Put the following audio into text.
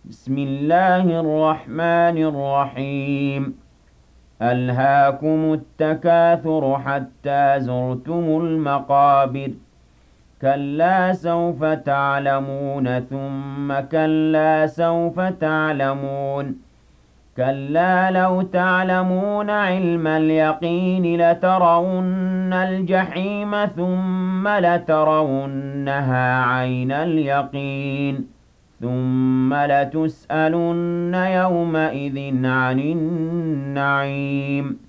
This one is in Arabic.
بسم الله الرحمن الرحيم. ألهاكم التكاثر حتى زرتم المقابر. كلا سوف تعلمون ثم كلا سوف تعلمون. كلا لو تعلمون علم اليقين لترون الجحيم ثم لترونها عين اليقين ثم لتسألن يومئذ عن النعيم